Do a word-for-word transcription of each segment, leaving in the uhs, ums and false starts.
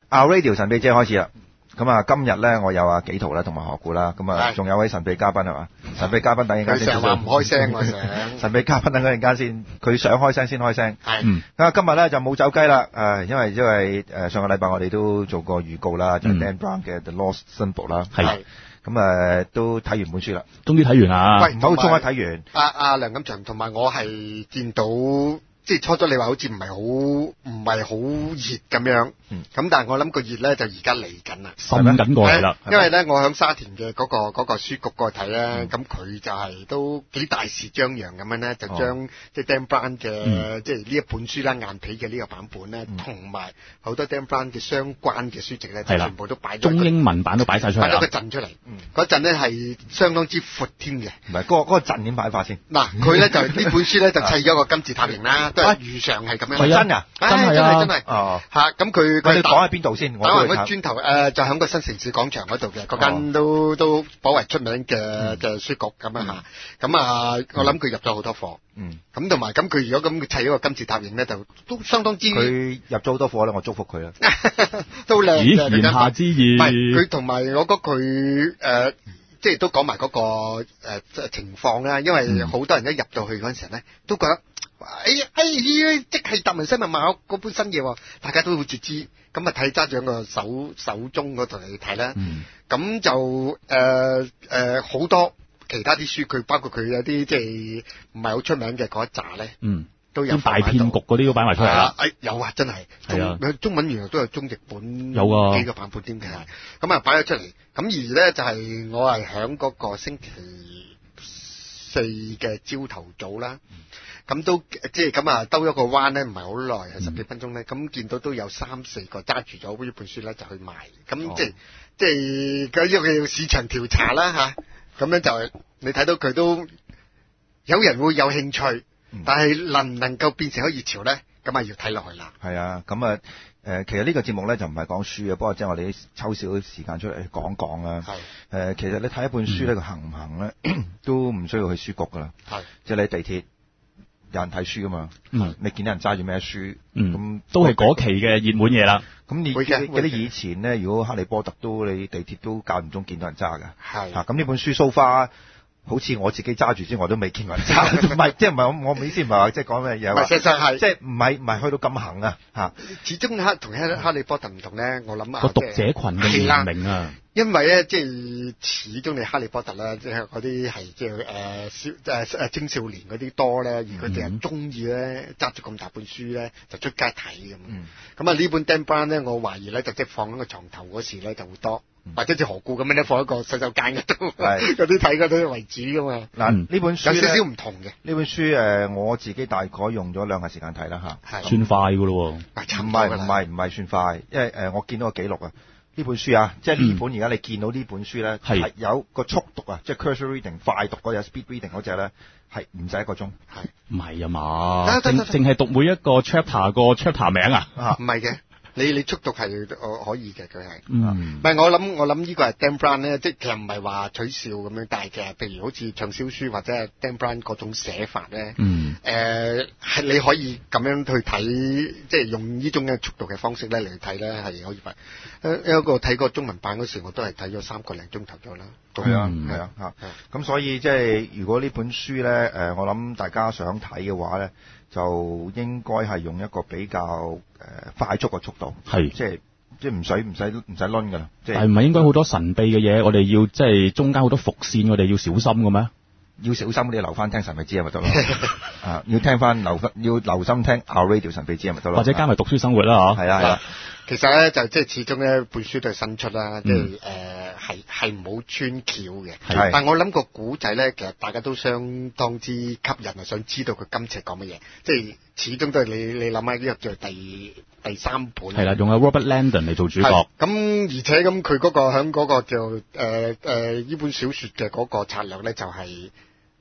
Our Radio 神秘之夜開始啦。咁啊，今日咧我有阿紀陶啦，同埋何故啦，咁啊，仲有位神秘嘉賓係嘛？神秘嘉賓等陣間先。 佢成日話唔開聲，我想。 神秘嘉賓等陣間先，佢想開聲先開聲。 係。 嗯。啊，今日咧就冇走雞啦，誒，因為因為誒上個禮拜我哋都做過預告啦，就係 Dan Brown 嘅 The Lost Symbol 啦。 係。 咁誒都睇完本書啦， 終於睇完啦。 喂， 唔好衝啊！睇完。 阿阿梁錦祥同埋我係見到。即係初初你話好似唔係好唔係好熱咁樣，咁、嗯、但係我諗個熱咧就而家嚟緊啦， 滲緊過嚟啦。 因為咧我喺沙田嘅嗰、嗰個嗰、嗰個書局嗰度睇咧，咁、嗯、佢就係都幾大肆張揚咁樣咧，就將、哦、即係 Dan Brown 嘅、嗯、即係呢一本書啦，硬皮嘅呢個版本咧，同埋好多 Dan Brown 嘅相關嘅書籍咧，就全部都擺咗中英文版都擺晒出嚟， 擺咗個陣出嚟。嗰陣咧係相當之闊添嘅。 唔係嗰個嗰、嗰個陣點擺法先？ 嗱，佢咧就呢本書咧就砌咗個金字塔形啦，都係如常係咁樣。 係真㗎， 真係啊，真係哦嚇咁佢佢你講喺邊度先？ 打橫個磚頭誒，就喺個新城市廣場嗰度嘅，嗰間都都頗為出名嘅嘅書局咁樣嚇。咁啊，我諗佢入咗好多貨。嗯。咁同埋咁佢如果咁砌咗個金字塔形咧，就都相當之。 佢入咗好多貨咧，我祝福佢啦。 都靚嘅。 言下之意。 唔係佢同埋我覺得佢誒。即係都講埋嗰個誒、呃、情況啦，因為好多人一入到去嗰陣時咧，都覺得哎呀哎呀，即係達文西密碼嗰本新嘢，大家都好似知，咁啊睇揸住個手手中嗰度嚟睇啦。咁、嗯、就誒誒好多其他啲書，佢包括佢有啲即係唔係好出名嘅嗰一紮咧。嗯。都有大騙局嗰啲都擺埋出嚟啦、 啊！有啊，真係，係啊，中文原來都有中譯本， 有啊， 幾個版本添嘅，咁啊擺咗出嚟。咁而咧就係、是、我係響嗰個星期四嘅朝頭早啦，咁、嗯、都即係咁啊兜咗個彎咧，唔係好耐，係十幾分鐘咧。咁、嗯、見到都有三四個揸住咗呢本書咧，就去賣。咁、哦、即係即係嗰啲叫市場調查啦吓，咁、啊、樣就你睇到佢都有人會有興趣。但係能唔能夠變成一個熱潮咧？咁啊要睇落去啦。 係啊，咁啊誒，其實呢個節目咧就唔係講書嘅，不過即係我哋抽少啲時間出嚟講講啦。係誒、呃，其實你睇一本書咧，佢、嗯、行唔行咧，都唔需要去書局噶啦。係，即係你地鐵有人睇書噶嘛。嗯，你見到人揸住咩書？嗯，咁都係嗰期嘅熱門嘢啦。 咁你嗰啲以前咧，如果哈利波特都你地鐵都間唔中見到人揸㗎。係。嚇、啊，咁呢本書 so far。好似我自己揸住先，我都未見過人揸，唔係即係唔係我我意思唔係話即係講咩嘢， 唔係，事實上係即係唔係唔係去到咁行啊嚇。 始終哈同哈哈利波特唔同咧，我諗啊個讀者群嘅年齡啊， 因為咧即係始終你哈利波特啦，即係嗰啲係即係誒少誒誒青少年嗰啲多咧，而佢哋係中意咧揸住咁大本書咧就出街睇咁。咁啊呢本 Dan Brown 咧，我懷疑咧就即係放喺個床頭嗰時咧就會多。或者似何故咁樣咧，放喺個洗手間嗰度，嗰啲睇嗰啲為主噶嘛。嗱、嗯，呢本書有少少唔同嘅。呢本書誒、呃，我自己大概用咗兩日時間睇啦嚇， 算快噶咯喎。唔係唔係唔係算快，因為誒、呃、我見到個記錄啊，呢本書啊，即係呢本而家你見到呢本書咧，係、嗯、有個速讀啊，即係 cursor reading 快讀嗰隻 speed reading 嗰隻咧，係唔使一個鐘。係唔係啊嘛？淨淨係讀每一個 chapter 個 chapter 名啊？ 唔係嘅。你你速讀係可以嘅，佢係，唔係我諗我諗呢個係 Dan Brown 咧，即係其實唔係話取笑咁樣，但係其實譬如好似暢銷書或者係 Dan Brown 嗰種寫法咧，誒、嗯、係、呃、你可以咁樣去睇，即係用呢種嘅速讀嘅方式咧嚟睇咧係可以快。誒有一個睇過中文版嗰時，我都係睇咗三個零鐘頭咗啦。 係啊係啊嚇，咁所以即係如果呢本書咧誒、呃，我諗大家想睇嘅話咧。就應該係用一個比較誒、呃、快速嘅速度，係即係即係唔使唔使唔使攆㗎啦。係唔係應該好多神秘嘅嘢，我哋要即係中間好多伏線，我哋要小心嘅咩？要小心，你留翻聽神秘之夜咪得咯。啊，要聽翻留要留心聽 Our Radio 神秘之夜咪得咯。或者加埋讀書生活啦嚇。係啊係啊。 其實咧就即係始終咧本書都係新出啦，即係誒係係唔好穿橋嘅。係。但係我諗個古仔咧，其實大家都相當之吸引啊，想知道佢今次講乜嘢。即係始終都係你你諗下呢個叫第第三本。係啦，仲有 Robert Landon 嚟做主角。咁而且咁佢嗰個響嗰個叫誒誒呢本小説嘅嗰個策略咧，就係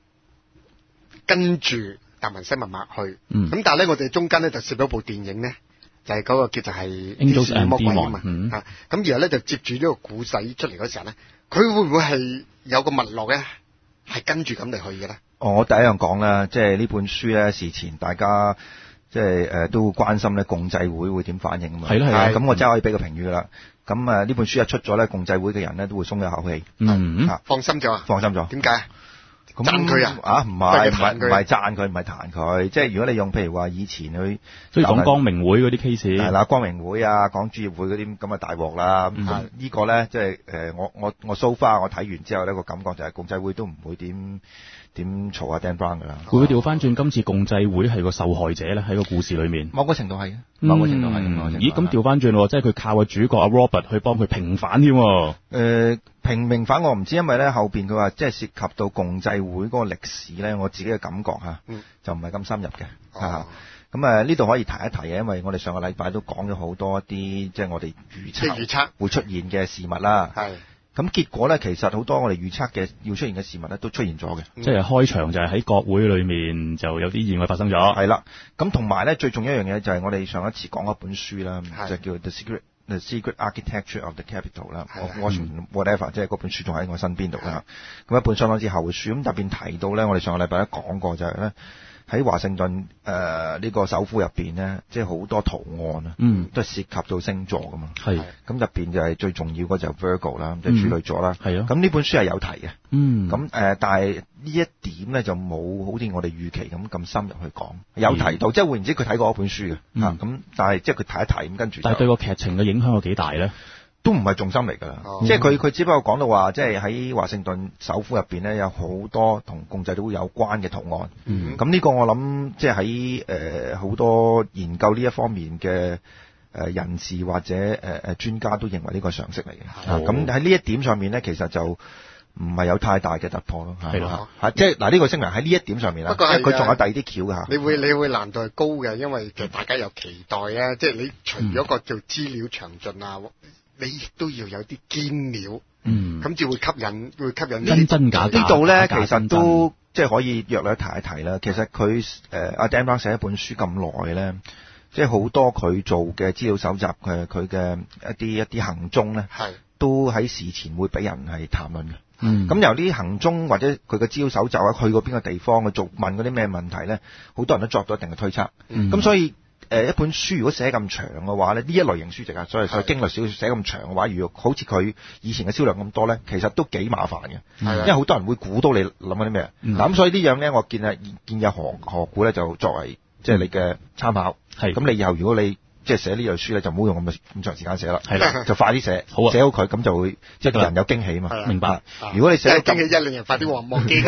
跟住達文西密碼去。嗯。咁但係咧，我哋中間咧就攝咗部電影咧。就係、是、嗰個叫做係 Angels and Demons 嘛，嗯、啊咁然後咧就接住呢個故仔出嚟嗰時候咧，佢會唔會係有個脈絡咧，係跟住咁嚟去嘅咧？哦，我第一樣講啦，即係呢本書咧事前大家即係誒都關心咧共濟會會點反應啊嘛。 係啦係啦， 咁我真係可以俾個評語噶啦。咁啊呢本書一出咗咧，共濟會嘅人咧都會鬆一口氣。 嗯， 放心咗啊？ 放心咗。 點解？讚佢啊？ 啊唔係唔係唔係讚佢，唔係彈佢。即係如果你用譬如話以前去， 即係講光明會嗰啲 case。 係啦，光明會啊，講主業會嗰啲咁嘅大鑊啦。咁、嗯、呢個咧，即係誒我我我 so far 我睇完之後呢個感覺就係共濟會都唔會點點嘈啊 Dan Brown 噶啦。 會唔會調翻轉今次共濟會係個受害者咧？喺個故事裏面， 某個程度係嘅，某個程度係。 嗯、咦？咁調翻轉喎，即係佢靠個主角阿 Robert 去幫佢平反添。誒、 呃。平明反我唔知，因為咧後邊佢話即係涉及到共濟會嗰個歷史咧，我自己嘅感覺嚇、嗯，就唔係咁深入嘅嚇。咁誒呢度可以提一提嘅，因為我哋上個禮拜都講咗好多一啲即係我哋預測預測會出現嘅事物啦。係。咁結果咧，其實好多我哋預測嘅要出現嘅事物咧，都出現咗嘅。 即係開場就係喺國會裏面就有啲意外發生咗。 係啦。咁同埋咧，最重要一樣嘢就係我哋上一次講一本書啦，就叫 The Secret The Secret Architecture of the Capital 啦，Washington whatever，即係嗰本書仲喺我身邊度啦。咁一本相當之厚嘅書，咁特別提到咧，我哋上個禮拜都講過就係咧喺華盛頓誒呢個首府入邊咧，即係好多圖案啊，嗯，都係涉及到星座噶嘛。係。咁入邊就係最重要嗰就 Virgo 啦，即係處女座啦。係啊。咁呢本書係有提嘅。嗯。咁誒、呃，但係呢一點咧就冇好似我哋預期咁咁深入去講。有提到，嗯、即係換言之，佢睇過一本書嘅。嗯。咁、啊、但係即係佢睇一睇咁跟住。但係對個劇情嘅影響有幾大咧？都唔係重心嚟㗎啦，即係佢佢只不過講到話，即係喺華盛頓首府入邊咧，有好多同共濟會有關嘅圖案。嗯，咁呢個我諗即係喺誒好多研究呢一方面嘅誒人士或者誒誒專家都認為呢個常識嚟嘅。咁喺呢一點上面咧，其實就唔係有太大嘅突破咯。係咯，嚇，即係嗱呢個聲明喺呢一點上面啦。不過係佢仲有第二啲橋㗎嚇。你會你會難度係高嘅，因為其實大家有期待啊，即係你除咗個叫資料詳盡啊。你亦都要有啲堅料，嗯，咁就會吸引，會吸引真真假假。 呢度咧，其實都即係可以約略提一提啦。其實佢誒阿 Dan Brown 寫一本書咁耐咧，即係好多佢做嘅資料搜集嘅佢嘅一啲一啲行蹤咧，係都喺事前會俾人係談論嘅。嗯，咁由呢啲行蹤或者佢嘅資料搜集啊，去過邊個地方，去做問嗰啲咩問題咧，好多人都作到一定嘅推測。嗯，咁所以。誒一本書如果寫咁長嘅話咧，呢一類型書籍啊，所以所以經歷小說寫咁長嘅話，如果好似佢以前嘅銷量咁多咧，其實都幾麻煩嘅，因為好多人會估到你諗緊啲咩。嗱、嗯、咁所以呢樣咧，我見啊見有何何故咧，就作為即係你嘅參考。係咁，你以後如果你即係寫呢類書咧，就唔好用咁咁長時間寫啦。係啦，就快啲寫，好啊，寫好佢咁就會即係人有驚喜啊嘛。明白。如果你寫驚喜一令人快啲忘忘記。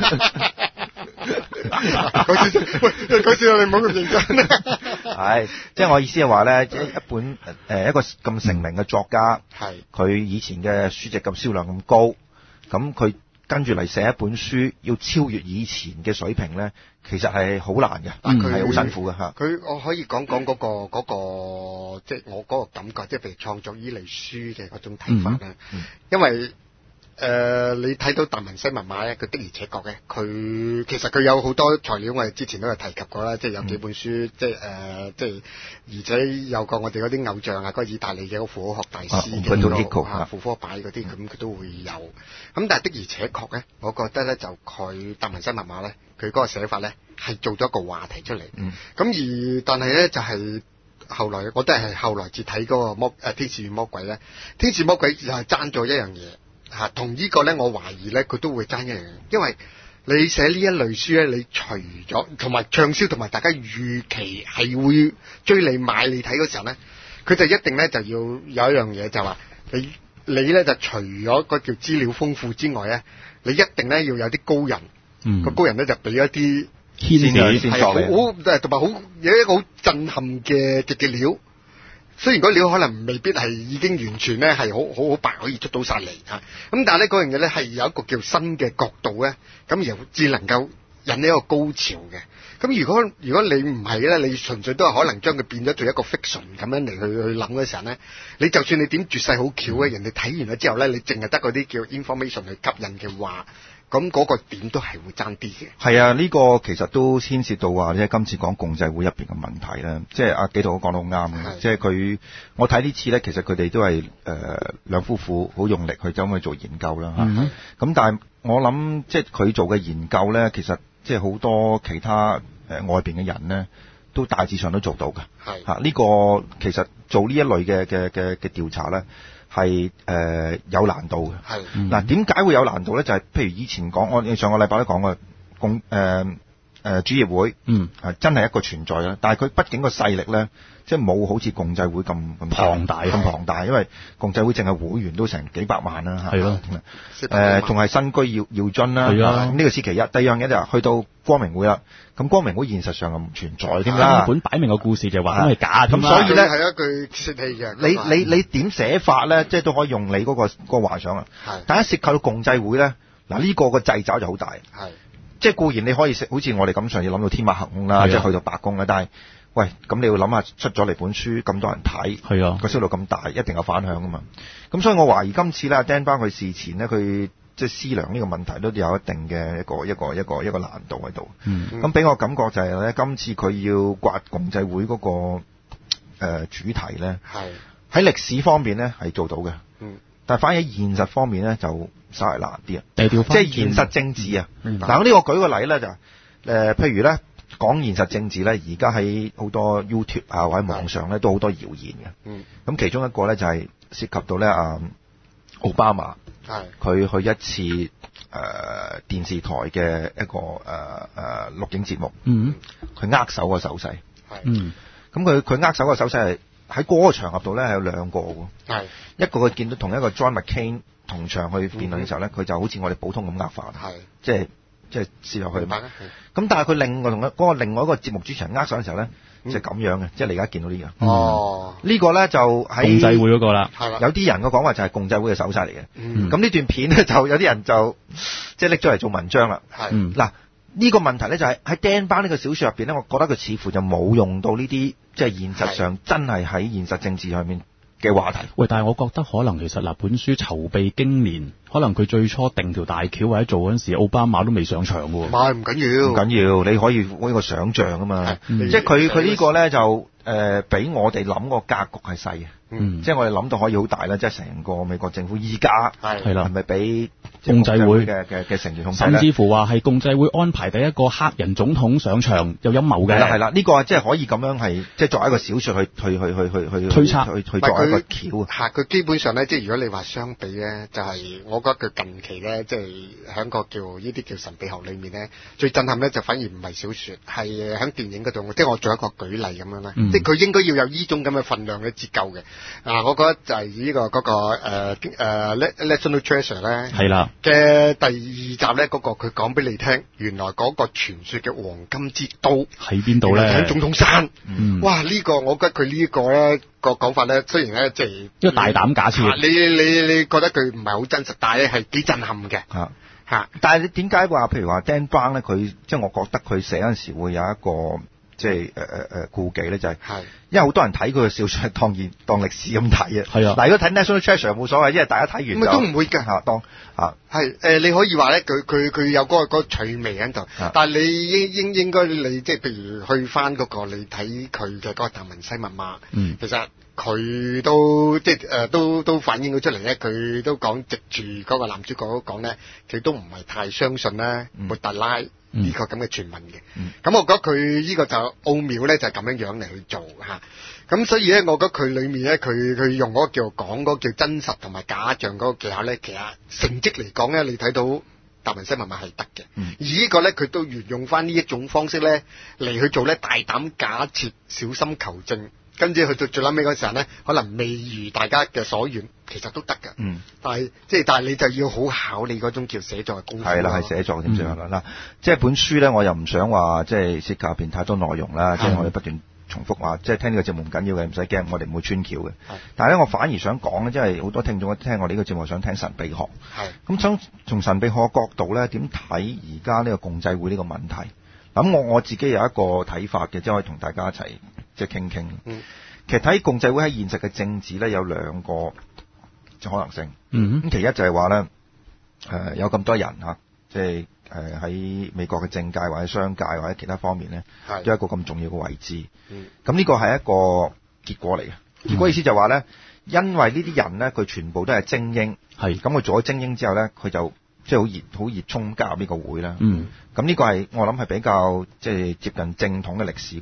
講笑，喂，講笑，你唔好咁認真。 係，即係我意思係話咧，一一本誒、呃、一個咁成名嘅作家，係、嗯、佢以前嘅書籍咁銷量咁高，咁佢跟住嚟寫一本書，要超越以前嘅水平咧，其實係好難嘅，係好辛苦嘅嚇。佢我可以講講嗰個嗰、嗰個，即係我嗰個感覺，即係譬如創作呢類書嘅嗰種睇法咧、嗯嗯，因為。誒、呃，你睇到達文西密碼咧，佢的而且確嘅，佢其實佢有好多材料，我哋之前都有提及過啦，即係有幾本書，嗯、即係誒、呃，即係而且有個我哋嗰啲偶像啊，嗰、嗰個意大利嘅嗰個符號學大師嘅嗰個啊，符科擺嗰啲，咁、嗯、佢都會有。咁但係的而且確咧，我覺得咧就佢達文西密碼咧，佢嗰個寫法咧係做咗一個話題出嚟。咁、嗯、而但係咧就係、是、後來，我都係後來至睇嗰個魔誒天使與魔鬼咧，天使魔鬼就係爭咗一樣嘢。吓、啊，同呢個咧，我懷疑咧，佢都會爭一樣，因為你寫呢一類書咧，你除咗同埋暢銷，同埋大家預期係會追你買你睇嗰時候咧，佢就一定咧就要有一樣嘢，就話你你咧就除咗個叫資料豐富之外咧，你一定咧要有啲高人，嗯，個高人咧就俾一啲牽線線索嘅，好誒，同埋好有一個好震撼嘅嘅嘅料。雖然嗰料可能未必係已經完全咧係好好好白可以出到晒嚟嚇，咁但係咧嗰樣嘢咧係有一個叫新嘅角度咧，咁然後至能夠引起一個高潮嘅。咁如果如果你唔係咧，你純粹都係可能將佢變咗做一個 fiction 咁樣嚟去去諗嘅時候咧，你就算你點絕世好橋咧，人哋睇完咗之後咧，你淨係得嗰啲叫 information 去吸引嘅話。咁嗰個點都係會爭啲嘅。係啊，呢、這個其實都牽涉到話，即係今次講共濟會入邊嘅問題啦。即係阿紀陶都講得好啱嘅。即係佢，我睇呢次咧，其實佢哋都係誒、呃、兩夫婦好用力去走去做研究啦。咁、嗯、但係我諗，即係佢做嘅研究咧，其實即係好多其他誒、呃、外邊嘅人咧， 都大致上都做到嘅。 係嚇呢個其實做呢一類嘅嘅嘅嘅調查咧係誒有難度嘅。 係嗱點解會有難度咧？就係、是、譬如以前講，我上個禮拜都講過共誒誒主業會， 嗯係真係一個存在啦。但係佢畢竟個勢力咧。即係冇好似共濟會咁咁龐大咁龐大，因為共濟會淨係會員都成幾百萬啦， 係咯， 誒仲係新居要要津啦， 係啊， 呢個先其一。第二樣嘢就係去到光明會啦，咁光明會現實上就唔存在添啦， 根本擺明個故事就話咁係假， 咁所以咧係一句泄氣嘅。 你你你點寫法咧，即係都可以用你嗰個嗰個幻想啊。但係一涉及到共濟會咧，嗱呢個個掣肘就好大， 係即係固然你可以食，好似我哋咁上次諗到天馬行空啦，即係去到白宮啦，但係。喂，咁你要諗下出咗嚟本書咁多人睇， 係啊， 個銷路咁大，一定有反響噶嘛。咁所以我懷疑今次咧，Dan Brown佢事前咧，佢即係思量呢個問題都有一定嘅一個一個一個一個難度喺度。咁俾、嗯、我感覺就係咧，今次佢要刮共濟會嗰、那個誒、呃、主題咧，喺歷史方面咧係做到嘅。嗯、但係反而喺現實方面咧就稍為難啲啊。即係現實政治啊。嗱、嗯，呢、嗯、個舉個例咧就誒、呃，譬如咧。講現實政治咧，而家喺好多 YouTube 啊或者網上咧都好多謠言嘅。嗯。咁其中一個咧就係涉及到咧啊奧巴馬，係佢去一次誒、呃、電視台嘅一個誒誒、呃、錄影節目。嗯。佢握手個手勢。係。嗯。咁佢佢握手個手勢係喺嗰個場合度咧係有兩個喎。係。一個佢見到同一個 John McCain 同場去辯論嘅時候咧，佢、嗯、就好似我哋普通咁握法。係。即係。即係試落去嘛，咁但係佢另外同嗰個另外一個節目主持人握手嘅時候咧，嗯、就係咁樣嘅，即係你而家見到呢、這個。哦，呢個咧就喺共濟會嗰個啦， 有啲人嘅講話就係共濟會嘅手勢嚟嘅。咁呢、嗯、段片咧就有啲人就即係拎咗嚟做文章啦。係，嗱呢、嗯這個問題咧就係喺 Dan Brown呢個小說入邊咧，我覺得佢似乎就冇用到呢啲即係現實上真係喺現實政治上面嘅話題。喂， 但係我覺得可能其實嗱，本書籌備經年，可能佢最初定條大橋或者做嗰陣時，奧巴馬都未上場喎。 唔係唔緊要， 唔緊要，你可以呢個想像啊嘛。嗯、即係佢佢呢個咧就誒，俾、呃、我哋諗個格局係細嘅。嗯，即係我哋諗到可以好大啦，即係成個美國政府依家係啦，係咪俾共濟會嘅嘅嘅成員控制咧？ 甚至乎話係共濟會安排第一個黑人總統上場有陰謀嘅。 係啦係啦，呢、呢個即係可以咁樣係即係作為一個小說去去去去去去推測去去作為一個橋啊。 佢基本上咧，即係如果你話相比咧，就係、是、我覺得佢近期咧，即係喺個叫呢啲叫神秘學裏面咧，最震撼咧就反而唔係小說，係喺電影嗰度。即係我做一個舉例咁樣啦，嗯、即係佢應該要有呢種咁嘅份量嘅折舊嘅。啊，我覺得。就係呢、這個嗰、那個誒誒、呃、National Treasure 咧，係啦嘅第二集咧，嗰、那個佢講俾你聽，原來嗰個傳說嘅黃金之都喺邊度咧？ 喺總統山。嗯、哇！呢、這個我覺得佢呢個咧個講法咧，雖然咧即係一個大膽假設， 你你你覺得佢唔係好真實，但係咧係幾震撼嘅嚇嚇。 但係你點解話譬如話 Dan Brown 咧，佢即係我覺得佢寫嗰陣時會有一個即係誒誒誒顧忌咧，就係、是。係。因為好多人睇佢嘅小說係當現當歷史咁睇啊，係啊。嗱，如果睇 National Treasure 冇所謂，因為大家睇完就都唔會㗎嚇當嚇係誒，你可以話咧，佢佢佢有嗰、嗰個嗰個趣味喺度，啊、但係你應應應該你即係譬如去翻嗰、嗰個你睇佢嘅嗰個達文西密碼，嗯，其實佢都即係誒、呃、都都反映到出嚟咧，佢都講藉住嗰個男主角講咧，佢都唔係太相信咧抹特拉呢個咁嘅傳聞嘅，咁、嗯嗯、我覺得佢呢個就奧妙咧，就係咁樣樣嚟去做嚇。咁所以咧，我覺得佢裏面咧，佢佢用嗰個叫講嗰個叫真實同埋假象嗰個技巧咧，其實成績嚟講咧，你睇到達文西密碼係得嘅。嗯、而呢個咧，佢都沿用翻呢一種方式咧嚟去做咧，大膽假設，小心求證，跟住去到最撚尾嗰時候咧，可能未如大家嘅所願，其實都得㗎。嗯，但係即係但係你就要好考你嗰種叫寫作嘅功夫。係啦，係寫作點寫啦嗱，即係本書咧，我又唔想話即係涉及入邊太多內容啦，即係我哋不斷重複話，即係聽呢個節目唔緊要嘅，唔使驚，我哋唔會穿橋嘅。係，但係咧，我反而想講咧，即係好多聽眾聽我哋呢個節目想聽神秘學。係，咁從從神秘學角度咧，點睇而家呢個共濟會呢個問題？咁我我自己有一個睇法嘅，即係可以同大家一齊即係傾傾。嗯，其實睇共濟會喺現實嘅政治咧，有兩個可能性。嗯，咁其一就係話咧，誒有咁多人嚇，即係。誒喺、呃、美國嘅政界或者商界或者其他方面咧，是都有一個咁重要嘅位置。咁呢個係一個結果嚟嘅。結果意思就話咧，因為呢啲人咧，佢全部都係精英，係咁佢做咗精英之後咧，佢就即係好熱好熱衷加入呢個會啦。嗯，咁呢個係我諗係比較即係接近正統嘅歷史觀。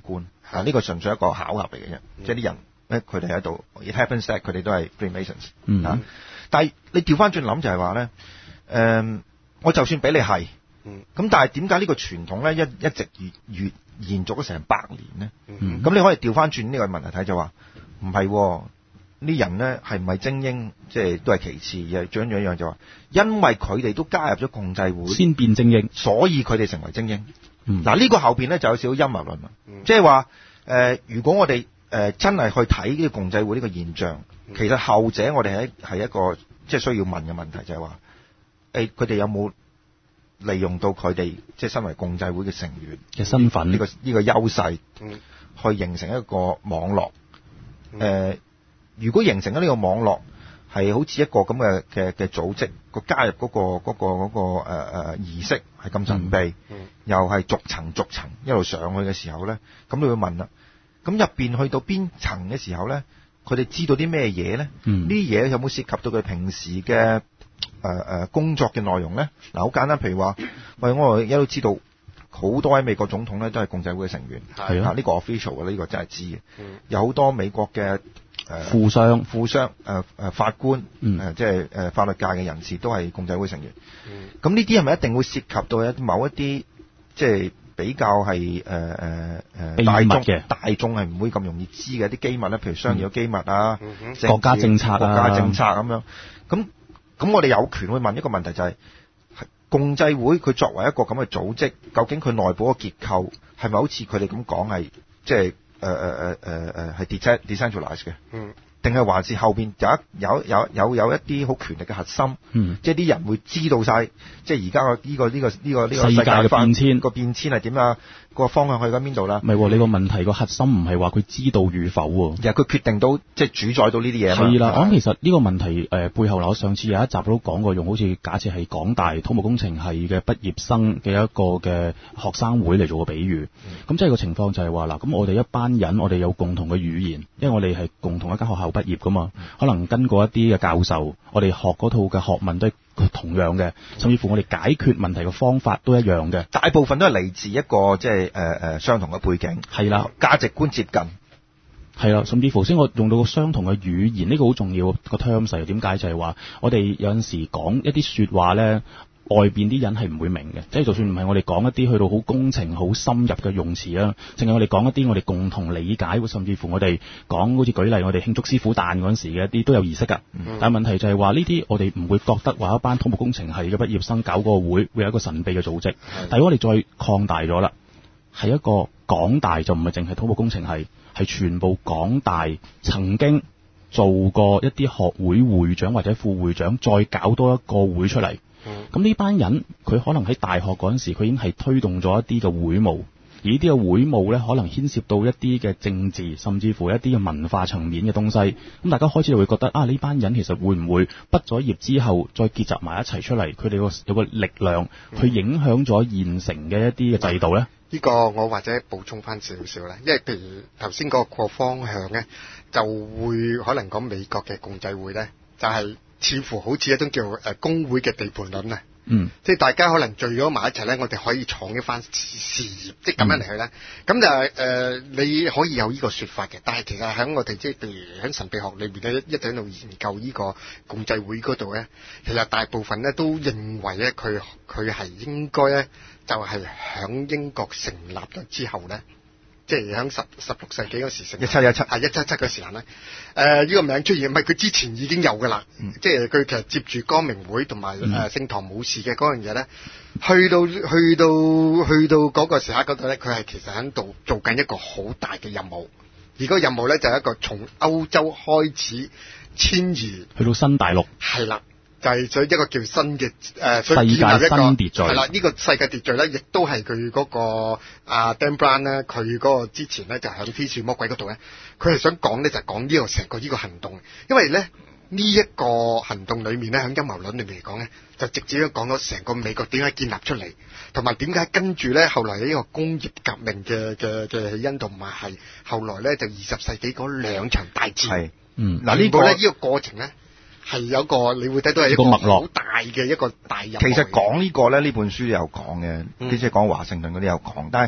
啊，呢個純粹一個巧合嚟嘅啫，即係啲人咧佢哋喺度 ，it happens that 佢哋都係 Freemasons、嗯、啊。但係你調翻轉諗就係話咧，誒、呃，我就算俾你係，咁、嗯、但係點解呢個傳統咧一一直越越延續咗成百年咧？咁、嗯、你可以調翻轉呢個問題睇就話，唔係喎。呢人咧係唔係精英，即係都係其次，而係最緊要一樣就話，因為佢哋都加入咗共濟會， 先變精英， 所以佢哋成為精英。嗱、 嗯， 呢、這個後邊咧就有少少陰謀論啦，即係話誒，如果我哋誒、呃、真係去睇呢個共濟會呢個現象，嗯、其實後者我哋係係一個即係需要問嘅問題，就係話誒佢哋有冇利用到佢哋即係身為共濟會嘅成員嘅身份呢、這個呢、這個優勢，嗯、去形成一個網絡誒。嗯呃如果形成咗呢個網絡係好似一個咁嘅嘅嘅組織，個加入嗰個嗰個嗰個誒誒儀式係咁神秘，嗯嗯、又係逐層逐層一路上去嘅時候咧，咁你會問啦，咁入邊去到邊層嘅時候咧，佢哋知道啲咩嘢咧？呢啲嘢有冇涉及到佢平時嘅誒誒工作嘅內容咧？嗱，好簡單，譬如話，喂，我一都知道好多位美國總統咧都係共濟會嘅成員，係啊，呢個 official 嘅，呢個真係知嘅，嗯、有好多美國嘅。誒富商、富商、誒誒法官，誒、嗯、即係誒法律界嘅人士都係共濟會成員。咁呢啲係咪一定會涉及到一某一啲即係比較係誒誒誒大眾嘅大眾係唔會咁容易知嘅一啲機密咧？譬如商業嘅機密啊、嗯、 國家政策啊、 國家政策咁樣。咁咁我哋有權去問一個問題，就係、是、共濟會佢作為一個咁嘅組織，究竟佢內部嘅結構係咪好似佢哋咁講係即係？誒誒誒誒誒係 decentralized 嘅，嗯，定係還是後邊有一有有有有一啲好權力嘅核心，嗯，即係啲人會知道晒，即係而家個呢個呢個呢個呢個世界嘅變遷個變遷係點啊？個方向去緊邊度啦？ 唔係喎，你個問題個核心唔係話佢知道與否喎， 而係佢決定到即係主宰到呢啲嘢。 係啦，我諗其實呢個問題誒、呃、背後，我上次有一集都講過，用好似假設係港大土木工程系嘅畢業生嘅一個嘅學生會嚟做個比喻。咁、嗯、即係個情況就係話嗱，咁我哋一班人，我哋有共同嘅語言，因為我哋係共同一間學校畢業噶嘛，嗯、可能跟過一啲嘅教授，我哋學嗰套嘅學問都係同樣嘅，甚至乎我哋解決問題嘅方法都一樣嘅， 大部分都係嚟自一個即係誒誒相同嘅背景， 係啦， 價值觀接近， 係啦，甚至乎先我用到個相同嘅語言，呢、這個好重要個 terms，點解就係話我哋有陣時講一啲說話咧，外邊啲人係唔會明嘅，即係就算唔係我哋講一啲去到好工程、好深入嘅用詞啊，淨係我哋講一啲我哋共同理解，甚至乎我哋講好似舉例，我哋慶祝師傅誕嗰陣時嘅一啲都有儀式㗎。嗯、但係問題就係話呢啲我哋唔會覺得話一班土木工程系嘅畢業生搞嗰個會會有一個神秘嘅組織。嗯、但係如果我哋再擴大咗啦，係一個港大就唔係淨係土木工程系，係全部港大曾經做過一啲學會會長或者副會長，再搞多一個會出嚟。咁呢、嗯、班人佢可能喺大學嗰陣時，佢已經係推動咗一啲嘅會務，而呢啲嘅會務咧，可能牽涉到一啲嘅政治，甚至乎一啲嘅文化層面嘅東西。咁大家開始就會覺得啊，呢班人其實會唔會畢咗業之後再結集埋一齊出嚟，佢哋個有個力量去影響咗現成嘅一啲嘅制度咧？呢、 嗯這個我或者補充翻少少啦，因為譬如頭先嗰個方向咧，就會可能講美國嘅共濟會咧，就係、是。似乎好似一種叫誒工會嘅地盤論啊，嗯，即係大家可能聚咗埋一齊咧，我哋可以創一番事業，即係咁樣嚟去咧。咁、嗯、就誒、呃，你可以有呢個說法嘅，但係其實喺我哋即係譬如喺神秘學裏邊咧，一直喺度研究呢個共濟會嗰度咧，其實大部分咧都認為咧，佢佢係應該咧就係響英國成立咗之後咧。即係喺十十六世紀嗰時成，一七一七係一七七嘅時間咧。誒、呃、呢、這個名出現，唔係佢之前已經有㗎啦。嗯、即係佢其實接住光明會同埋誒聖堂武士嘅嗰樣嘢咧，去到去到去到嗰個時刻嗰度咧，佢係其實喺度做緊一個好大嘅任務。而嗰個任務咧就係、是、一個從歐洲開始遷移去到新大陸。係啦。就係所以一個叫新嘅誒、呃， 世界新秩序係啦，呢、這個世界秩序咧，亦都係佢嗰個啊 Dan Brown 咧，佢嗰個之前咧就喺、是、天使魔鬼嗰度咧，佢係想講咧就係、是、講呢、這個成個呢個行動，因為咧呢一、這個行動裏面咧喺陰謀論裏面嚟講咧，就直接講咗成個美國點解建立出嚟，同埋點解跟住咧後來呢個工業革命嘅嘅嘅起因，同埋係後來咧就二十世紀嗰兩場大戰係嗯嗱呢個咧呢、這個過程咧。係有個你會睇到係一個好大嘅一個大任務。 其實講呢個咧，呢本書都有講嘅，即係講華盛頓嗰啲有講。但係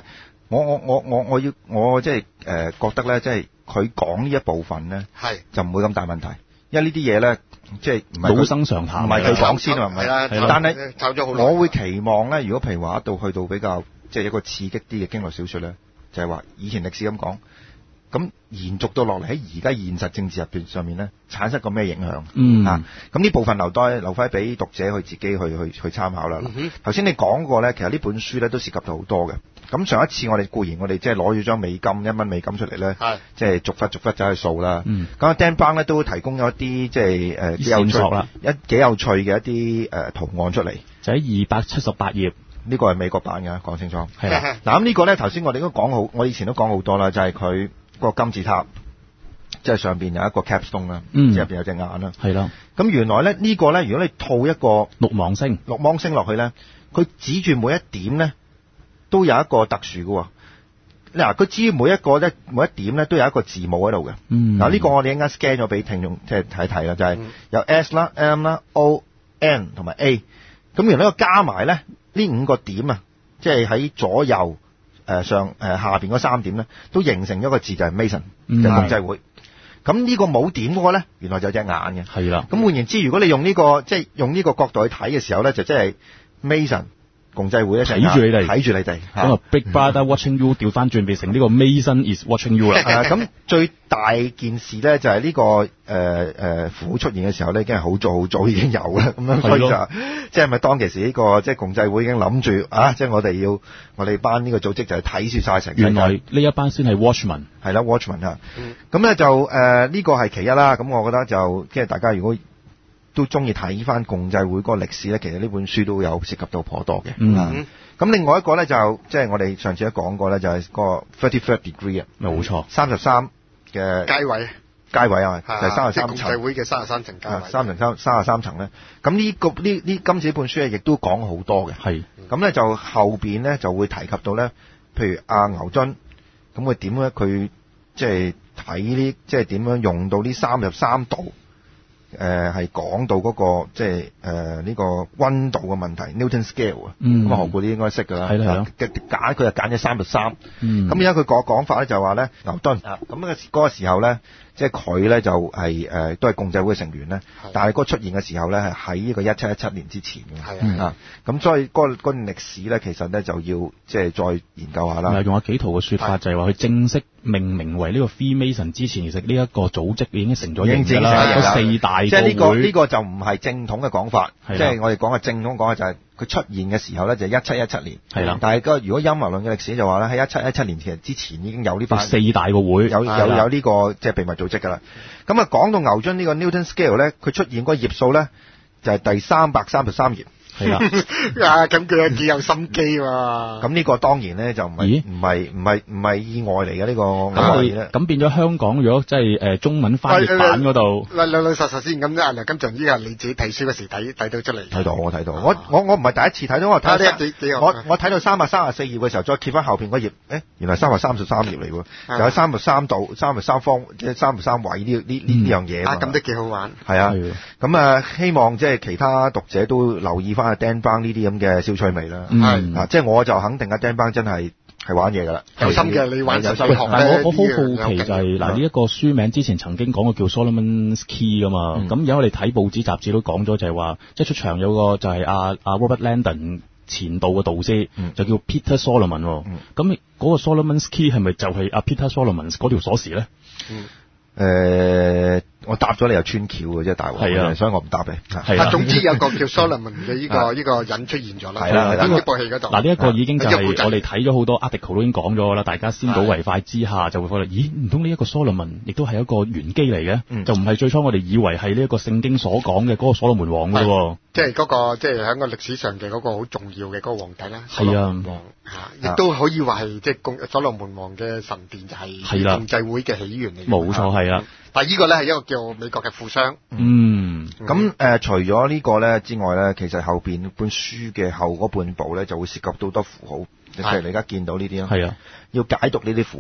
我我我我我要我即係誒覺得咧，即係佢講呢一部分咧， 係就唔會咁大問題，因為呢啲嘢咧，即係唔係老生常談， 唔係佢講先啊，唔係。但係炒咗好耐。 我會期望咧，如果譬如話到去到比較即係一個刺激啲嘅經絡小說咧，就係話以前歷史咁講。咁延續到落嚟喺而家現實政治入邊上面咧，產生個咩影響？ 嗯啊，咁呢部分留低留翻俾讀者去自己去去去參考啦。頭先、嗯、你講過咧，其實呢本書咧都涉及到好多嘅。咁上一次我哋固然我哋即係攞咗張美金一蚊美金出嚟咧，即係逐忽逐忽走去數啦。咁阿 Dan Brown 咧都提供咗一啲即係誒幾有趣啦，一幾有趣嘅一啲誒、呃、圖案出嚟， 就喺二百七十八頁。 呢個係美國版嘅，講清楚。 係啦， 嗱咁呢個咧頭先我哋都講好，我以前都講好多啦，就係佢個金字塔，即係上邊有一個 capstone 啦，嗯，入邊有隻眼啦， 係啦。咁原來咧呢個咧，如果你套一個六芒星， 六芒星落去咧，佢指住每一點咧都有一個特殊嘅。嗱，佢指住每一個咧每一點咧都有一個字母喺度嘅。嗯，嗱呢個我哋一陣間 scan 咗俾聽眾即係睇睇啦，就係、是、有 S 啦、M 啦、O、N 同埋 A。咁原來呢個加埋咧呢五個點啊，即係喺左右。誒、呃、上誒、呃、下邊嗰三點咧，都形成咗個字就係 Mason 嘅共濟會。咁呢個冇點嗰個咧，原來就有隻眼嘅。係啦。咁換言之，如果你用呢、這個即係用呢個角度去睇嘅時候咧，就即係 Mason 共濟會咧睇住你哋，睇住你哋。 咁啊，Big Brother watching you 調翻轉變成呢個 Mason is watching you 啦。 咁、啊、最大件事咧就係、是、呢、這個誒誒符出現嘅時候咧，已經係好早好早已經有啦。咁樣所以就即係咪當其時呢、這個即係共濟會已經諗住啊？即係我哋要我哋班呢個組織就係睇住晒成。 原來呢一班先係 Watchman， 係啦 Watchman 啊。咁咧、嗯、就誒呢、呃這個係其一啦。咁我覺得就即係大家如果都中意睇翻共濟會嗰個歷史咧，其實呢本書都有涉及到頗多嘅。嗯。咁、嗯、另外一個咧就即係我哋上次都講過咧，就係、是、個 thirty-third degree 啊。冇錯。三十三嘅階位。 階位啊，就係三十三層。 共濟會嘅三十三層階位。 三層三三十三層咧，咁呢、這個呢呢今次呢本書咧，亦都講好多嘅。係。咁咧就後邊咧就會提及到咧，譬如阿牛津，咁佢點咧？佢即係睇呢，即係點樣用到呢三十三度。誒係講到嗰、那個即係誒呢個溫度嘅問題 Newton Scale 啊、嗯，咁啊何故啲應該識㗎啦，係啦，嘅揀佢就揀咗三十三，咁而家佢講講法咧就話咧牛頓啊，咁嘅嗰個時候咧，即係佢咧就係、是、誒、呃、都係共濟會嘅成員咧，但係嗰個出現嘅時候咧係喺呢個一七一七年之前嘅，係啊，咁所以嗰嗰段歷史咧其實咧就要即係再研究下啦。 用阿幾圖嘅説法就係話佢正式命名為呢個 Freemason 之前，其實呢一個組織已經成咗型㗎啦，有四大。 即係呢個呢個就唔係正統嘅講法，即係我哋講嘅正統講法就係佢出現嘅時候咧就係一七一七年，係啦。但係個如果陰謀論嘅歷史就話咧喺一七一七年其實之前已經有呢班四大個會， 有有有呢個即係秘密組織㗎啦。咁啊講到牛津呢個 Newton Scale 咧，佢出現嗰個頁數咧就係第三百三十三頁。係啦， 啊咁佢又幾有心機喎。 咁呢個當然咧就唔係唔係唔係唔係意外嚟嘅呢個。 咁咁變咗香港，如果即係誒中文翻譯版嗰度， 老老老實實先咁啫。咁就依家你自己睇書嗰時睇睇到出嚟。 睇到我睇到，我我我唔係第一次睇到，我睇我我睇到三百三十四頁嘅時候，再揭翻後邊嗰頁，誒原來三百三十三頁嚟喎，又有三十三度、三十三方、即係三十三位呢呢呢呢樣嘢。 啊，咁都幾好玩。 係啊，咁啊希望即係其他讀者都留意翻。Dan Brown 呢啲咁嘅小趣味啦，係啊，即係我就肯定阿 Dan Brown 真係係玩嘢㗎啦， 有心嘅，你玩有心。 但係我我好好奇就係嗱呢一個書名之前曾經講過叫 Solomon's Key 㗎嘛，咁而家我哋睇報紙雜誌都講咗就係話，即係出場有個就係阿阿 Robert Landon 前度嘅導師，就叫 Peter Solomon，咁嗰個 Solomon's Key 係咪就係阿 Peter Solomon 嗰條鎖匙咧？ 誒，我答咗你又穿橋嘅啫，大鑊，係啊，所以我唔答你。 係啊，總之有個叫 Solomon 嘅呢個呢個人出現咗啦。係啦，喺呢部戲嗰度。 嗱，呢一個已經就係我哋睇咗好多 article 都已經講咗啦，大家先睹為快之下就會覺得，咦，唔通呢一個 Solomon 亦都係一個玄機嚟嘅？就唔係最初我哋以為係呢一個聖經所講嘅嗰個所羅門王嘅喎。 即係嗰個即係喺個歷史上嘅嗰個好重要嘅嗰個皇帝啦。 係啊， 嚇，亦都可以話係即係共所羅門王嘅神殿就係共濟會嘅起源嚟。 冇錯，係啊。 但係呢個咧係一個叫美國嘅富商。 嗯，咁誒、呃，除咗呢個咧之外咧，其實後邊本書嘅後嗰半部咧就會涉及到好多符號，即係你而家見到呢啲咯。係啊，要解讀呢啲符號咯。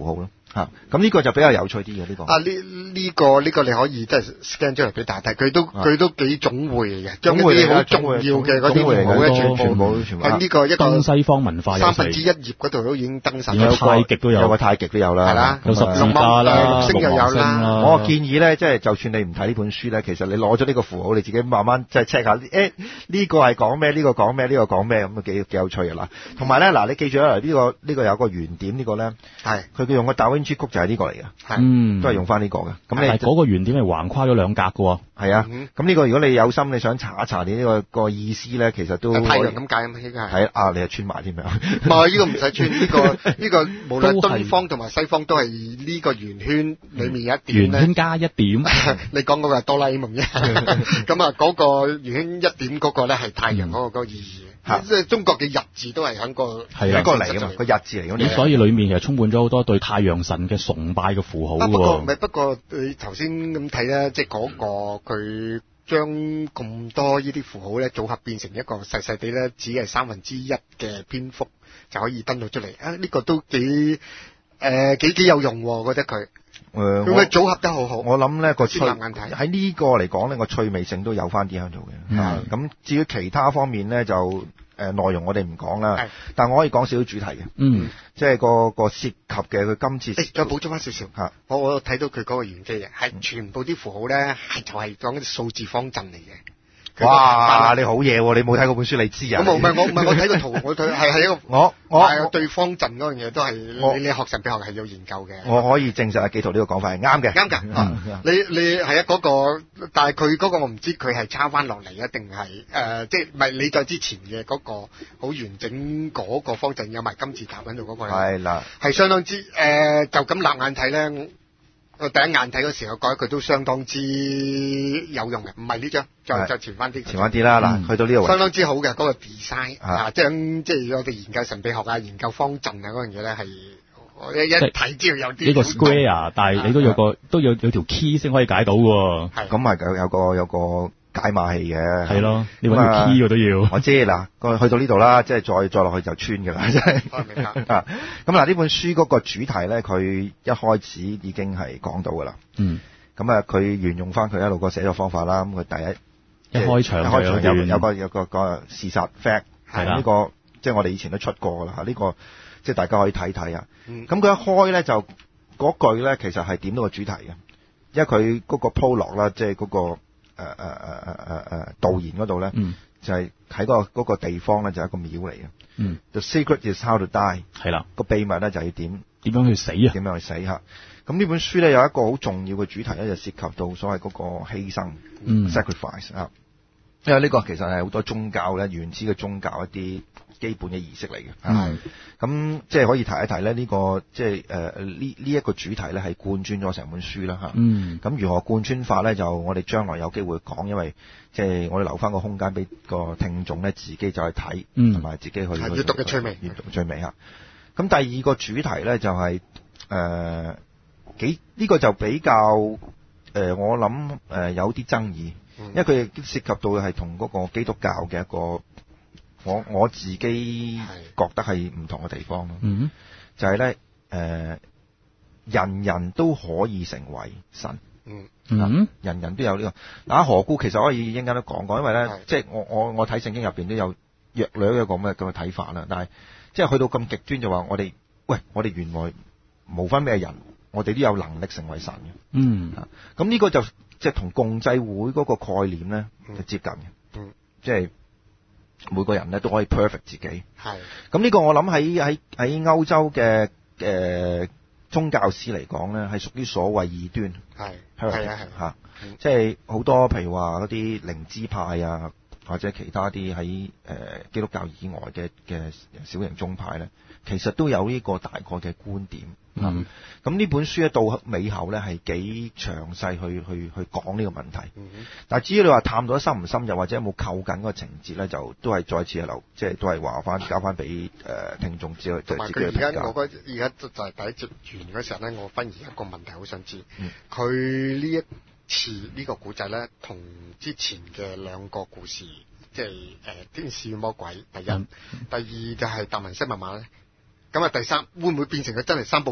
嚇，咁呢個就比較有趣啲嘅呢個。 啊呢呢個呢個你可以即係 scan 出嚟俾大家睇，佢都佢都幾總匯嚟嘅，將一啲好重要嘅嗰啲符號咧全部全部全部喺呢個一個東西方文化三分之一頁嗰度都已經登晒。 有太極都有， 有個太極都有啦， 係啦， 有十字架啦， 六星又有啦。 我建議咧，即係就算你唔睇呢本書咧，其實你攞咗呢個符號，你自己慢慢即係 check 下，誒呢個係講咩？呢個講咩？呢個講咩？咁啊幾幾有趣嘅啦。同埋咧，嗱你記住啦，呢個呢個有個原點呢個咧，係佢佢用個達芬奇曲就係呢個嚟嘅， 嗯， 都係用翻呢個嘅。咁你嗰個原點係橫跨咗兩格嘅喎。 係啊，咁呢個如果你有心，你想查一查你呢個個意思咧，其實都太陽咁解咁應該係。 係啊，你係穿埋添樣。 唔係呢個唔使穿，呢個呢個無論東方同埋西方都係呢個圓圈裡面有一點咧。 圓圈加一點。 你講嗰個係哆啦 A 夢啫。咁啊，嗰個圓圈一點嗰個咧係太陽嗰個嗰個意義。即係中國嘅日字都係喺個係一個嚟㗎嘛，個日字嚟㗎。 所以裡面其實充滿咗好多對太陽神嘅崇拜嘅符號㗎喎。 不過唔係，不過你頭先咁睇咧，即係嗰個佢將咁多呢啲符號咧組合變成一個細細地咧，只係三分之一嘅篇幅就可以登到出嚟。啊，呢個都幾誒幾幾有用喎，我覺得佢。誒，佢嘅組合得好好。 我諗咧個趣喺呢個嚟講咧個趣味性都有翻啲喺度嘅。咁、嗯、至於其他方面咧就誒、呃、內容我哋唔講啦。但係我可以講少少主題嘅。嗯。即係個個涉及嘅佢今次。誒、欸，再補充翻少少。嚇。我我睇到佢嗰個玄機嘅，係全部啲符號咧係就係講啲數字方陣嚟嘅。哇！你好嘢喎！你冇睇嗰本書，你知啊？咁唔係我唔係我睇個圖，我睇係係一個我我對方陣嗰樣嘢都係你你學神秘學係要研究嘅。我可以證實阿紀陶呢個講法係啱嘅。啱㗎、嗯嗯。你你係啊嗰個，但係佢嗰個我唔知佢係抄翻落嚟啊，定係誒即係唔係你在之前嘅嗰個好完整嗰個方陣有埋金字塔喺度嗰個咧？係啦，係相當之誒、呃，就咁立眼睇咧。我第一眼睇嗰時候，我覺得佢都相當之有用嘅，唔係呢張，再再前翻啲，前翻啲啦。嗱、嗯，去到呢度，相當之好嘅嗰、那個 design 啊，將即係我哋研究神秘學啊、研究方陣啊嗰樣嘢咧，係我一一睇知道有啲呢個 square，但係你都有個都有有條 key 先可以解到喎。係咁係有有個有個解碼器嘅。係咯，你揾條 key 我都要。我知嗱，去到呢度啦，即係再再落去就穿㗎啦，真係。我明白啊。咁嗱，呢本書嗰個主題咧，佢一開始已經係講到㗎啦。嗯。咁啊，佢沿用翻佢一路個寫作方法啦。咁佢第一一開場，一開場有有個有個個事實 fact 係啦。呢個即係我哋以前都出過㗎啦。呢個即係大家可以睇睇啊。咁佢一開咧就嗰句咧，其實係點到個主題嘅，因為佢嗰個鋪落啦，即係嗰個誒誒誒誒誒誒導言嗰度咧，就係喺嗰個嗰個地方咧，就係一個廟嚟嘅。嗯。The secret is how to die。係啦。個秘密咧就係點點樣去死啊？點樣去死嚇？咁呢本書咧有一個好重要嘅主題咧，就涉及到所謂嗰個犧牲、嗯、sacrifice 啊。因為呢個其實係好多宗教咧，原始嘅宗教一啲基本嘅儀式嚟嘅。係。咁即係可以提一提咧，呢、這個即係誒呢呢一個主題咧係貫穿咗成本書啦嚇。嗯。咁如何貫穿法咧？就我哋將來有機會講，因為即係我哋留翻個空間俾個聽眾咧，自己就去睇，同埋自己去閱讀嘅趣味，閱讀嘅趣味嚇。咁第二個主題咧就係、是、誒。呃幾呢、這個就比較誒、呃，我諗誒、呃、有啲爭議，嗯、因為佢亦涉及到係同嗰個基督教嘅一個，我我自己覺得係唔同嘅地方咯。嗯，就係咧誒，人人都可以成為神。嗯嗯，人人都有呢、這個。嗱，何故其實可以應該都講過，因為咧，即係我我我睇聖經入邊都有約略一個咁嘅咁嘅睇法啦。但係即係去到咁極端就話我哋，喂，我哋原來無分咩人。我哋都有能力成為神嘅，嗯，咁呢個就即係同共濟會嗰個概念咧就接近嘅，嗯，即係每個人咧都可以 perfect 自己，係，咁呢個我諗喺喺喺歐洲嘅誒、呃、宗教史嚟講咧係屬於所謂異端，係，係啊係嚇，即係好多譬如話嗰啲靈知派啊，或者其他啲喺誒基督教以外嘅嘅小型宗派咧，其實都有呢個大概嘅觀點。嗯，咁呢本書咧到尾後咧係幾詳細去去去講呢個問題。嗯、但係至於你話探到深唔深入或者有冇扣緊嗰個情節咧，就都係再次係留，即係都係話翻交翻俾誒聽眾知道。同埋佢而家我覺得而家就係第一節完嗰時候咧，我反而一個問題好想知，佢呢、嗯、一次呢、呢個古仔咧，同之前嘅兩個故事，即係誒、呃、天使與魔鬼，第一，嗯、第二就係達文西密碼咧。咁啊，第三會唔會變成佢真係三部曲？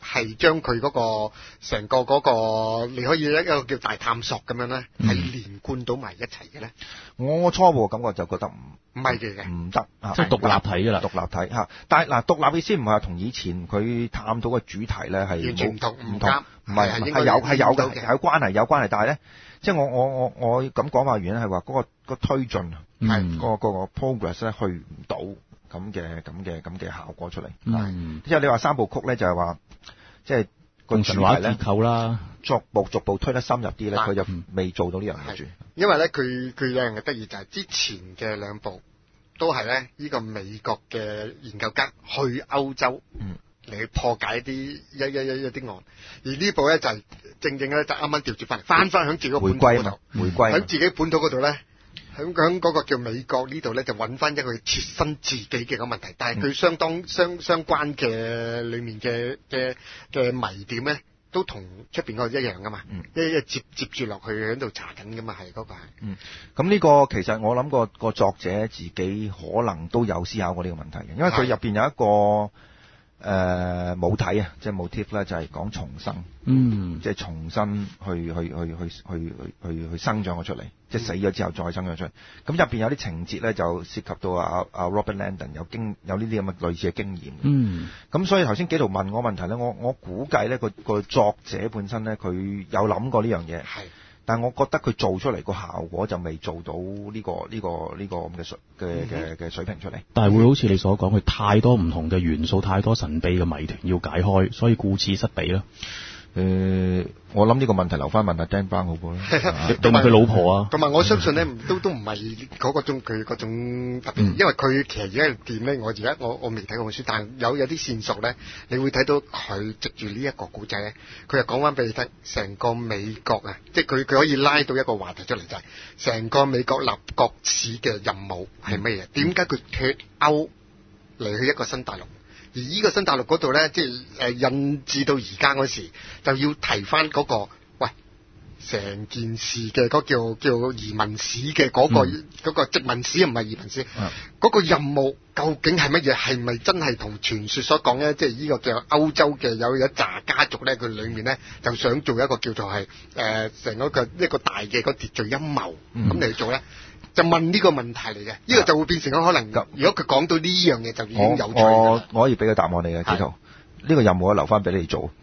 係將佢嗰個成個嗰個，你可以一個叫大探索咁樣咧，係連貫到埋一齊嘅咧？ 我初步感覺就覺得唔唔係嘅， 唔得， 即係獨立體㗎啦， 獨立體嚇。但係嗱，獨立意思唔係話同以前佢探討嘅主題咧係完全唔同， 唔同，唔係係有係有嘅，係有關係有關係。但係咧，即係我我我我咁講話原因係話嗰個個推進係嗰個嗰個 progress 咧去唔到咁嘅咁嘅咁嘅效果出嚟。 嗯， 即係你話三部曲咧就係話，即係個主題咧結構啦， 逐步逐步推得深入啲咧，佢就未做到呢樣嘢住。 因為咧，佢佢有樣嘅得意就係之前嘅兩部都係咧，呢個美國嘅研究家去歐洲嚟去破解一啲一一一一啲案，而呢部咧就係正正咧就啱啱調轉翻嚟，翻翻響自己本土嗰度， 回歸喺自己本土嗰度咧，響響嗰個叫美國呢度咧就揾翻一個切身自己嘅個問題，但係佢相當相相關嘅裏面嘅嘅嘅謎點咧，都同出邊嗰個一樣噶嘛，一、嗯、一接接住落去喺度查緊噶嘛，係嗰、嗰個係。 嗯，咁呢個其實我諗個個作者自己可能都有思考過呢個問題嘅，因為佢入邊有一個誒母體啊，即係 motif 咧，就係講重生，嗯，即係重新去去去去去去去生長咗出嚟，即係死咗之後再生長出嚟。咁入邊有啲情節咧，就涉及到阿阿 Robert Landon 有經有呢啲咁嘅類似嘅經驗。嗯，咁所以頭先紀陶問我問題咧，我我估計咧個個作者本身咧，佢有諗過呢樣嘢。係。但係我覺得佢做出嚟個效果就未做到呢個呢個呢個咁嘅水嘅嘅嘅水平出嚟。 但係會好似你所講，佢太多唔同嘅元素，太多神秘嘅謎團要解開，所以顧此失彼啦。 誒、呃，我諗呢個問題留翻問阿 Dan Brown 好過啦。 同埋佢老婆啊， 同埋我相信咧，都都唔係嗰個種佢嗰種特別，嗯、因為佢其實而家嘅店咧，我而家我我未睇過本書，但係有有啲線索咧，你會睇到佢藉住呢一個古仔咧，佢又講翻俾你聽，成個美國啊，即係佢佢可以拉到一個話題出嚟，就係、是、成個美國立國史嘅任務係乜嘢？點解佢脫歐嚟去一個新大陸？而呢個新大陸嗰度咧，即係誒引致到而家嗰時，就要提翻嗰、那個，喂，成件事嘅嗰叫叫移民史嘅嗰、那個嗰、嗯、個殖民史唔係移民史，嗰、嗯、個任務究竟係乜嘢？係咪真係同傳說所講咧？即係呢個叫歐洲嘅有一紮家族咧，佢裏面咧就想做一個叫做係誒成個個一個大嘅個秩序陰謀咁嚟做咧？就問呢個問題嚟嘅，呢、這個就會變成咗可能。如果佢講到呢樣嘢，就已經有趣啦。 我我可以俾個答案你嘅，紀陶。呢個任務我留翻俾你做。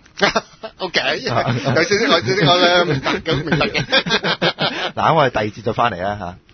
O K，有少少我少少我咧明白咁明白嘅。 嗱，我哋第二節就翻嚟啦嚇。